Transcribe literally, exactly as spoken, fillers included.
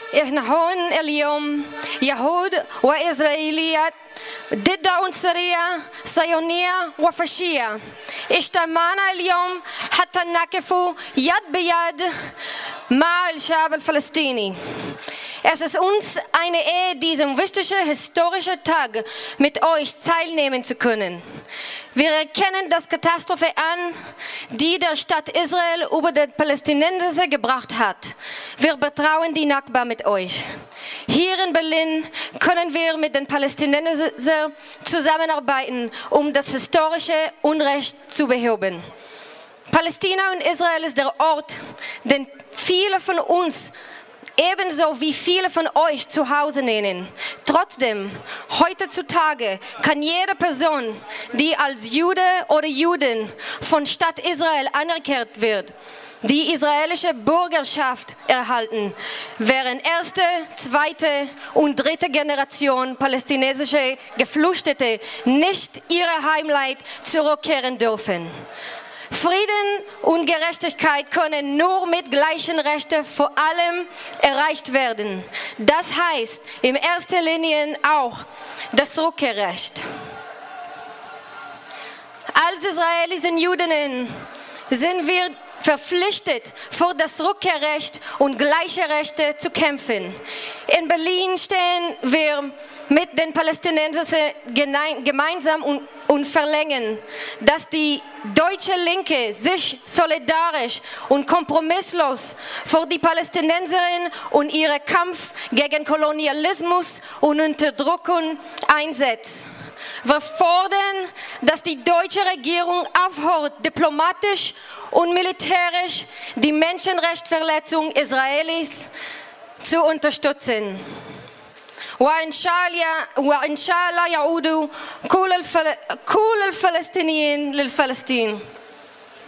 إحنا هون اليوم يهود وإسرائيليات ضد عنصرية صهيونية وفاشية. اجتمعنا اليوم حتى نقف يد بيد مع الشعب الفلسطيني. Es ist uns eine Ehre, diesen wichtigen historischen Tag mit euch teilnehmen zu können. Wir erkennen das Katastrophe an, die der Staat Israel über die Palästinenser gebracht hat. Wir betrauen die Nakba mit euch. Hier in Berlin können wir mit den Palästinensern zusammenarbeiten, um das historische Unrecht zu beheben. Palästina und Israel ist der Ort, den viele von uns ebenso wie viele von euch zu Hause nennen. Trotzdem, heutzutage kann jede Person, die als Jude oder Juden von Staat Israel anerkannt wird, die israelische Bürgerschaft erhalten, während erste, zweite und dritte Generation palästinensische Geflüchtete nicht ihre Heimat zurückkehren dürfen. Frieden und Gerechtigkeit können nur mit gleichen Rechten vor allem erreicht werden. Das heißt in erster Linie auch das Rückkehrrecht. Als Israelis und Juden sind wir verpflichtet, für das Rückkehrrecht und gleiche Rechte zu kämpfen. In Berlin stehen wir mit den Palästinensern gemeinsam und, und verlangen, dass die deutsche Linke sich solidarisch und kompromisslos für die Palästinenserinnen und ihren Kampf gegen Kolonialismus und Unterdrückung einsetzt. Wir fordern, dass die deutsche Regierung aufhört, diplomatisch und militärisch die Menschenrechtsverletzung Israelis zu unterstützen. وإن شاء الله يعود كل الفلسطينيين للفلسطين.